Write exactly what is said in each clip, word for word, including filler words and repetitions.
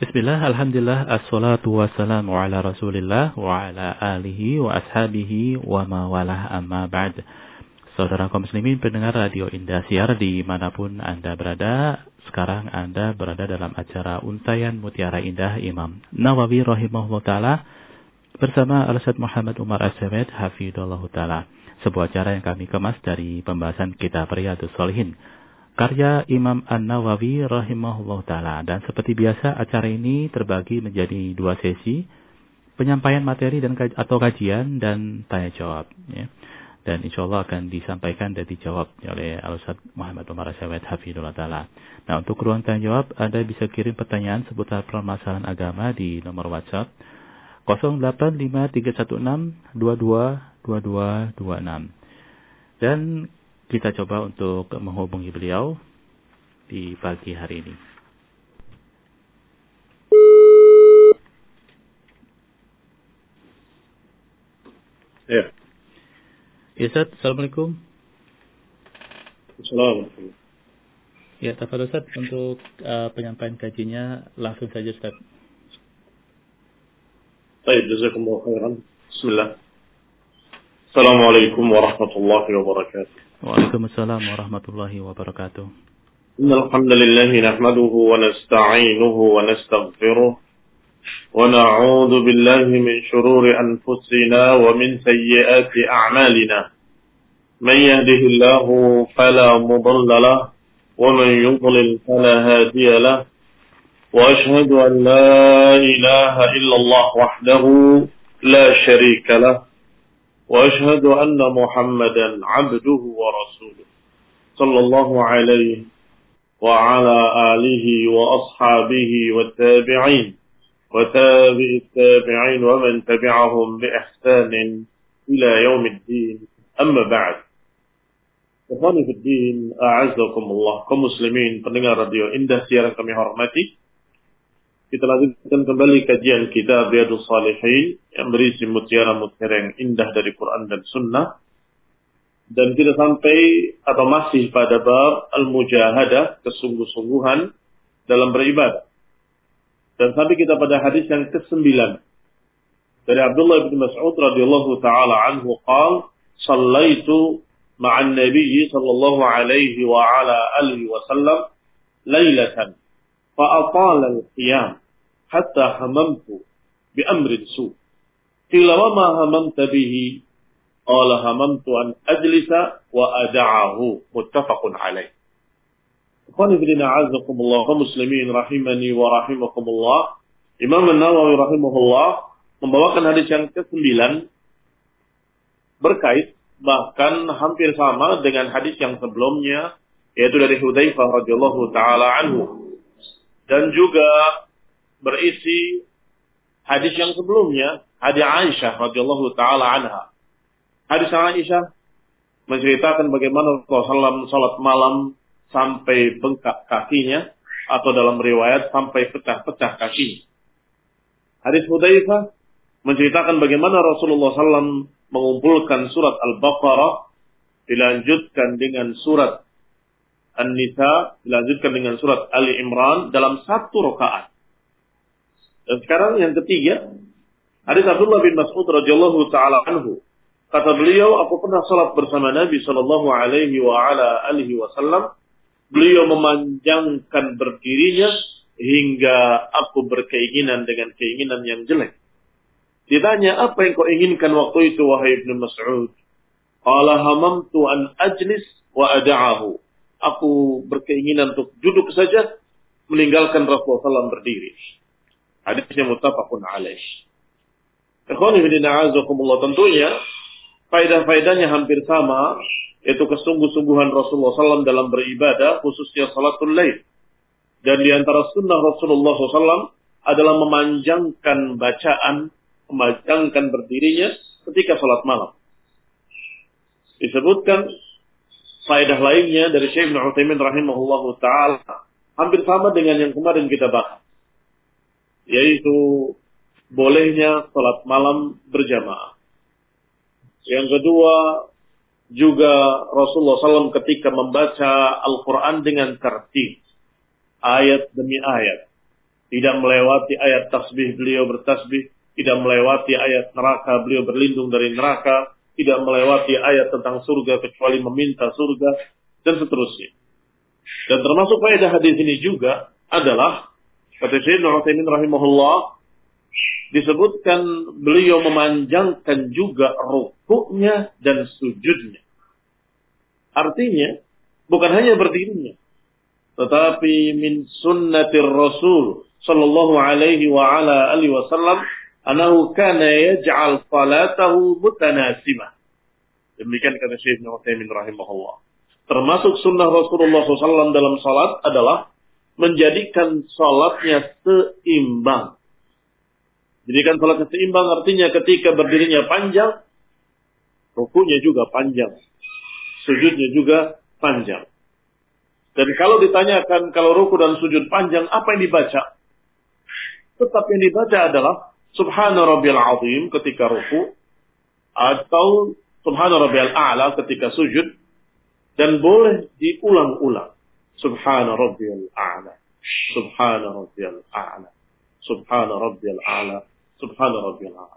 Bismillah, alhamdulillah, assalatu wassalamu ala rasulillah wa ala alihi wa ashabihi wa mawalah amma ba'd. Saudara kaum muslimin pendengar Radio Indosiar dimanapun Anda berada, sekarang Anda berada dalam acara Untayan Mutiara Indah Imam Nawawi rahimahullah ta'ala bersama Al-Ustaz Muhammad Umar As-Samed hafidhullahu ta'ala. Sebuah acara yang kami kemas dari pembahasan kitab Riyadhus Shalihin karya Imam An-Nawawi rahimahullah ta'ala. Dan seperti biasa acara ini terbagi menjadi dua sesi, penyampaian materi dan atau kajian dan tanya jawab ya. Dan insya Allah akan disampaikan dan dijawab oleh Al-Ustaz Muhammad Umar As-Samed hafidhullah ta'ala. Nah, untuk ruang tanya jawab Anda bisa kirim pertanyaan seputar permasalahan agama di nomor WhatsApp nol delapan lima tiga satu enam dua dua dua dua dua enam. Dan kita coba untuk menghubungi beliau di pagi hari ini. Ya. Ustaz, Assalamualaikum. Assalamualaikum. Ya, tafadhol Ustaz untuk uh, penyampaian kajinya langsung saja Ustaz. Baik, jazakumullah khairan. Bismillah. Assalamualaikum warahmatullahi wabarakatuh. Waalaikumsalam warahmatullahi wabarakatuh. Innal hamdalillah nahmaduhu wa nasta'inuhu wa nastaghfiruh wa na'udzu billahi min shururi anfusina wa min sayyiati a'malina. Man yahdihillahu fala mudilla lahu wa man yudlil fala hadiya lahu. Wa ashhadu an la ilaha illallah wahdahu la sharika lahu. وأشهد أن محمدا عبده ورسوله صلى الله عليه وعلى آله وأصحابه والتابعين وتابع التابعين ومن تبعهم بإحسان إلى يوم الدين أما بعد. Ikhwani fi din, a'azzakum Allah, kaum muslimin pendengar Radio Indosiar yang kami hormati. Kita lanjutkan kembali kajian kitab Riyadhus Shalihin yang berisi mutiara-mutiara yang indah dari Quran dan Sunnah. Dan kita sampai atau masih pada bab al-mujahadah, kesungguh-sungguhan dalam beribadah. Dan sampai kita pada hadis yang kesembilan dari Abdullah bin Mas'ud radhiyallahu taala anhu qala shallaitu ma'an nabiyyi sallallahu alaihi wa ala alihi wa sallam lailatan fa atala al-qiyam hatta hamamtu bi amrin su. Qila wa ma hamamta bihi? Qala hamamtu an ajlisa wa ada'ahu. Muttafaqun alaih. Ikhwani fillah a'azzakumullah wa muslimin rahimani wa rahimakumullah. Imam An-Nawawi rahimahullah membawakan hadis yang kesembilan berkait bahkan hampir sama dengan hadis yang sebelumnya, yaitu dari Hudzaifah radhiyallahu taala anhu, dan juga berisi hadis yang sebelumnya, hadis Aisyah radhiyallahu taala anha. Hadis Aisyah menceritakan bagaimana Rasulullah shallallahu alaihi wasallam salat malam sampai bengkak kakinya, atau dalam riwayat sampai pecah-pecah kakinya. Hadis Hudzaifah menceritakan bagaimana Rasulullah shallallahu alaihi wasallam mengumpulkan surat Al-Baqarah dilanjutkan dengan surat An-Nisa, dilanjutkan dengan surat Ali Imran dalam satu rakaat. Dan sekarang yang ketiga, hadis Abdullah bin Mas'ud radhiyallahu taala anhu. Kata beliau, aku pernah salat bersama Nabi sallallahu alaihi wa ala alihi wasallam. Beliau memanjangkan berdirinya hingga aku berkeinginan dengan keinginan yang jelek. Ditanya, apa yang kau inginkan waktu itu wahai Ibnu Mas'ud? Qala hamamtu an ajlis wa ada'ahu. Aku berkeinginan untuk duduk saja, meninggalkan Rasulullah sallallahu alaihi wasallam berdiri. Hadisnya muttafaqun alaih. Ikhwani fillah a'azzakumullah, tentunya faedah-faedahnya hampir sama, yaitu kesungguh-sungguhan Rasulullah sallallahu alaihi wasallam dalam beribadah, khususnya salatul lail. Dan di antara sunnah Rasulullah sallallahu alaihi wasallam adalah memanjangkan bacaan, memanjangkan berdirinya ketika salat malam. Disebutkan faedah lainnya dari Syekh Ibnu Utsaimin rahimahullahu taala hampir sama dengan yang kemarin kita bahas, yaitu bolehnya salat malam berjamaah. Yang kedua, juga Rasulullah sallallahu alaihi wasallam ketika membaca Al-Quran dengan tertib, ayat demi ayat, Tidak melewati ayat tasbih, beliau bertasbih. Tidak melewati ayat neraka, beliau berlindung dari neraka. Tidak melewati ayat tentang surga kecuali meminta surga. Dan seterusnya. Dan termasuk faedah hadis ini juga adalah, kata Syekh Ibnu Utsaimin rahimahullah, disebutkan beliau memanjangkan juga rukuknya dan sujudnya. Artinya, bukan hanya berdirinya, tetapi min sunnatir Rasul sallallahu alaihi wa ala alihi wasallam annahu kana yaj'al salatahu mutanasimah. Demikian kata Syekh Ibnu Utsaimin rahimahullah. Termasuk sunnah Rasulullah shallallahu alaihi wasallam dalam salat adalah menjadikan salatnya seimbang. Jadikan salatnya seimbang artinya ketika berdirinya panjang, rukunya juga panjang, sujudnya juga panjang. Dan kalau ditanyakan kalau ruku dan sujud panjang, apa yang dibaca? Tetap yang dibaca adalah Subhana Rabbiyal Azim ketika ruku, atau Subhana Rabbiyal A'la ketika sujud, dan boleh diulang-ulang. Subhana Rabbiyal A'la, Subhana Rabbiyal A'la, Subhana Rabbiyal A'la, Subhana Rabbiyal A'la.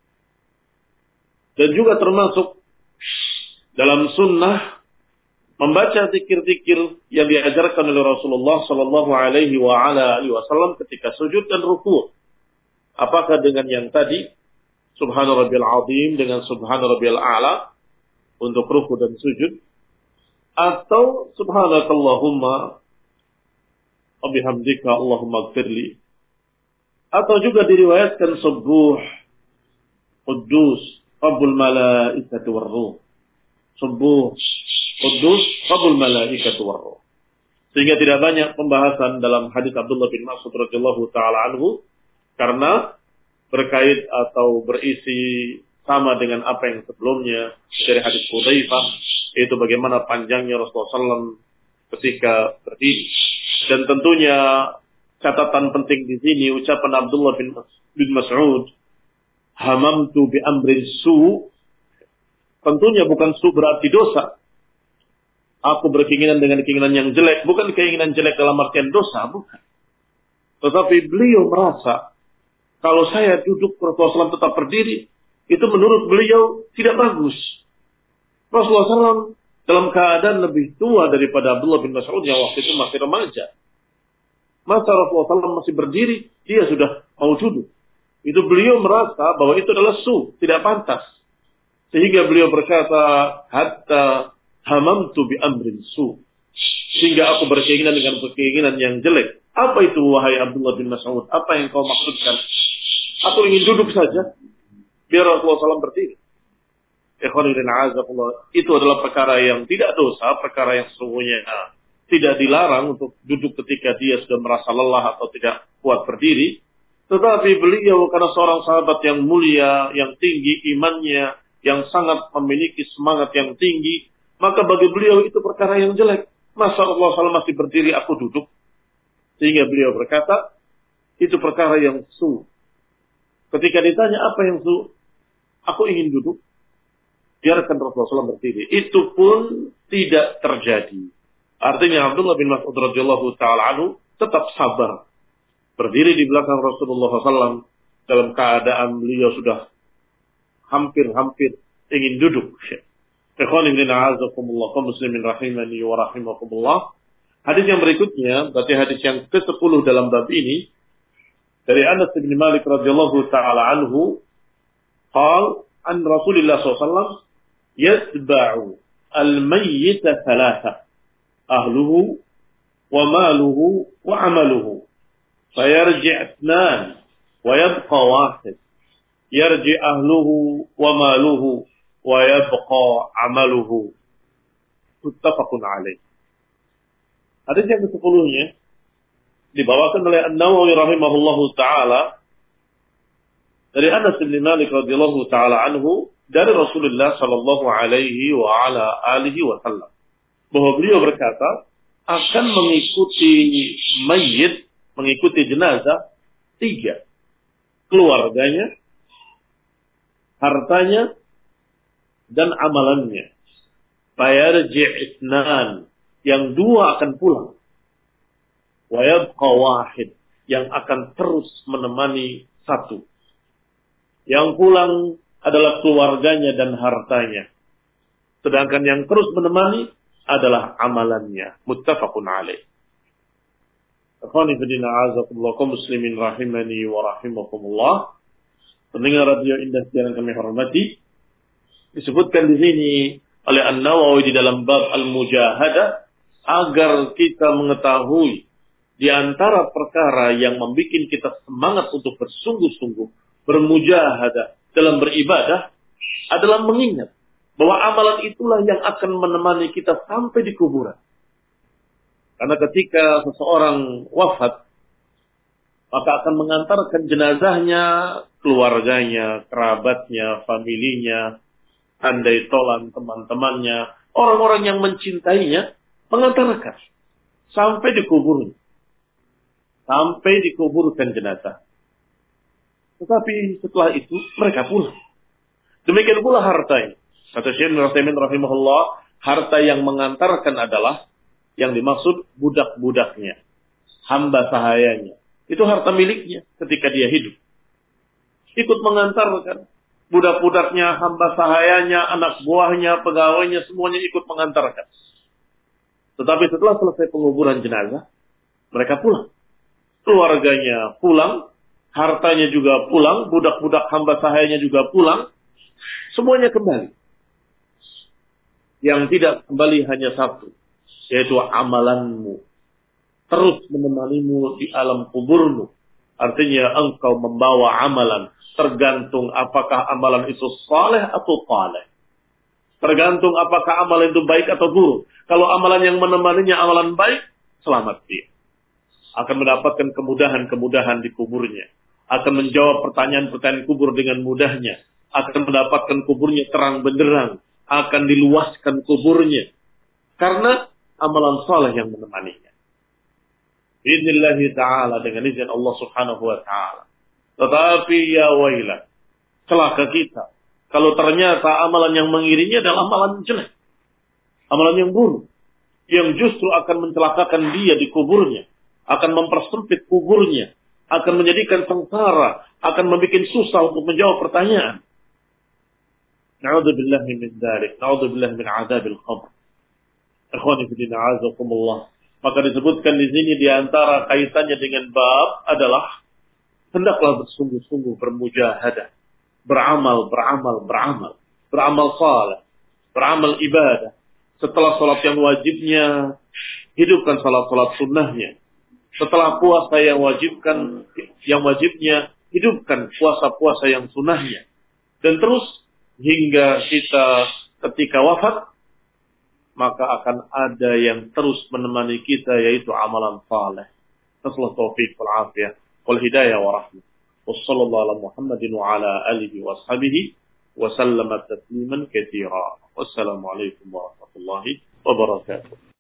Dan juga termasuk dalam sunnah membaca zikir-zikir yang diajarkan oleh Rasulullah sallallahu alaihi wa ala alihi wasallam ketika sujud dan ruku'. Apakah dengan yang tadi Subhana Rabbiyal Azim dengan Subhana Rabbiyal A'la untuk ruku' dan sujud, atau Subhanakallahumma wa bihamdika Allahumma ighfirli, atau juga diriwayatkan Subuh Quddus Rabbul Malaikati war Ruh, Subuh Quddus Rabbul Malaikati war Ruh. Sehingga tidak banyak pembahasan dalam hadis Abdullah bin Mas'ud radhiyallahu taala anhu, karena berkait atau berisi sama dengan apa yang sebelumnya dari hadis Hudzaifah, yaitu bagaimana panjangnya Rasulullah sallallahu alaihi wasallam ketika berdiri. Dan tentunya catatan penting di sini ucapan Abdullah bin, bin Mas'ud, hamamtu bi amrin su, tentunya bukan su berarti dosa. Aku berkeinginan dengan keinginan yang jelek, bukan keinginan jelek dalam artian dosa, bukan. Tetapi beliau merasa kalau saya duduk Rasulullah sallallahu alaihi wasallam tetap berdiri, itu menurut beliau tidak bagus. Rasulullah sallallahu alaihi wasallam dalam keadaan lebih tua daripada Abdullah bin Mas'ud yang waktu itu masih remaja. Masa Rasulullah sallallahu alaihi wasallam masih berdiri, dia sudah mau duduk. Itu beliau merasa bahwa itu adalah su, tidak pantas. Sehingga beliau berkata, hatta hamamtu bi amrin su. Sehingga aku berkeinginan dengan keinginan yang jelek. Apa itu wahai Abdullah bin Mas'ud? Apa yang kau maksudkan? Aku ingin duduk saja, biar Rasulullah sallallahu alaihi wasallam berdiri. Itu adalah perkara yang tidak dosa, perkara yang sesungguhnya tidak dilarang untuk duduk ketika dia sudah merasa lelah atau tidak kuat berdiri. Tetapi beliau karena seorang sahabat yang mulia, yang tinggi imannya, yang sangat memiliki semangat yang tinggi, maka bagi beliau itu perkara yang jelek. Masa Allah sallallahu alaihi wasallam masih berdiri, aku duduk? Sehingga beliau berkata, itu perkara yang su. Ketika ditanya apa yang su, aku ingin duduk. Biarkan Rasulullah sallallahu alaihi wasallam berdiri. Itu pun tidak terjadi. Artinya Abdullah bin Mas'ud radhiyallahu taala anhu tetap sabar berdiri di belakang Rasulullah sallallahu alaihi wasallam dalam keadaan beliau sudah hampir-hampir ingin duduk. Ikhwani fillah a'azakumullah wa muslimin rahimani wa rahimakumullah. Hadis yang berikutnya, berarti hadis yang kesepuluh dalam bab ini, dari Anas bin Malik radhiyallahu taala anhu, qala an Rasulullah sallallahu alaihi wasallam yatba'u al-mayyita thalatha, ahluhu wa maluhu wa amaluhu, fayarji' ithnan wa yabqa wahid, yarji' ahluhu wa maluhu wa yabqa amaluhu, muttafaqun alaih. Hadis yang kesepuluhnya dibawakan oleh An-Nawawi rahimahullahu taala dari Anas bin Malik radhiyallahu taala anhu dari Rasulullah sallallahu alaihi wa ala alihi wasallam, bahwa beliau berkata akan mengikuti mayit, mengikuti jenazah tiga, keluarganya, hartanya, dan amalannya. Fayarji' itsnan, yang dua akan pulang. Wa yabqa wahid, yang akan terus menemani satu. Yang pulang adalah keluarganya dan hartanya. Sedangkan yang terus menemani adalah amalannya. Muttafaqun alaih. Akhwani fillah a'azakumullah kaum muslimin rahimani wa rahimakumullah. Pendengar radio Indah yang kami hormati, disebutkan di sini oleh An-Nawawi di dalam bab al-mujahadah agar kita mengetahui di antara perkara yang membuat kita semangat untuk bersungguh-sungguh bermujahadah dalam beribadah adalah mengingat bahwa amalan itulah yang akan menemani kita sampai di kuburan. Karena ketika seseorang wafat, maka akan mengantarkan jenazahnya, keluarganya, kerabatnya, familinya, andai tolan teman-temannya, orang-orang yang mencintainya, mengantarkan sampai di kuburnya. Sampai dikuburkan jenazah. Tetapi setelah itu, mereka pulang. Demikian pula hartanya. Kata Syekh Ibnu Utsaimin rahimahullah, harta yang mengantarkan adalah yang dimaksud budak-budaknya, hamba sahayanya. Itu harta miliknya ketika dia hidup. Ikut mengantarkan budak-budaknya, hamba sahayanya, anak buahnya, pegawainya, semuanya ikut mengantarkan. Tetapi setelah selesai penguburan jenazah, mereka pulang. Keluarganya pulang, hartanya juga pulang, budak-budak hamba sahayanya juga pulang. Semuanya kembali. Yang tidak kembali hanya satu, yaitu amalanmu. Terus menemanimu di alam kuburmu. Artinya engkau membawa amalan. Tergantung apakah amalan itu saleh atau taleh. Tergantung apakah amalan itu baik atau buruk. Kalau amalan yang menemaninya amalan baik, selamat dia. Akan mendapatkan kemudahan-kemudahan di kuburnya. Akan menjawab pertanyaan-pertanyaan kubur dengan mudahnya. Akan mendapatkan kuburnya terang benderang. Akan diluaskan kuburnya. Karena amalan saleh yang menemaninya. Biidznillah ta'ala, dengan izin Allah subhanahu wa ta'ala. Tetapi ya wailah, celaka kita kalau ternyata amalan yang mengiringinya adalah amalan jelek. Amalan yang buruk. Yang justru akan mencelakakan dia di kuburnya. Akan mempersempit kuburnya. Akan menjadikan sengsara. Akan membuat susah untuk menjawab pertanyaan. Na'udzubillahi min dzalik. Na'udzubillahi min adzabil qabr. Ikhwani fillah a'azakumullah. Maka disebutkan di sini di antara kaitannya dengan bab adalah hendaklah bersungguh-sungguh bermujahadah, beramal, beramal, beramal, beramal saleh, beramal ibadah. Setelah salat yang wajibnya, hidupkan salat-salat sunnahnya. Setelah puasa yang wajibkan, yang wajibnya, hidupkan puasa-puasa yang sunnahnya. Dan terus hingga kita ketika wafat, maka akan ada yang terus menemani kita, yaitu amalan saleh. Nasallahu taufiq wal afiyah wal hidayah wa rahmah. Wassallallahu ala Muhammadin wa ala alihi wa ashabihi wa sallama tasliman katsira. Wassalamu alaikum warahmatullahi wabarakatuh.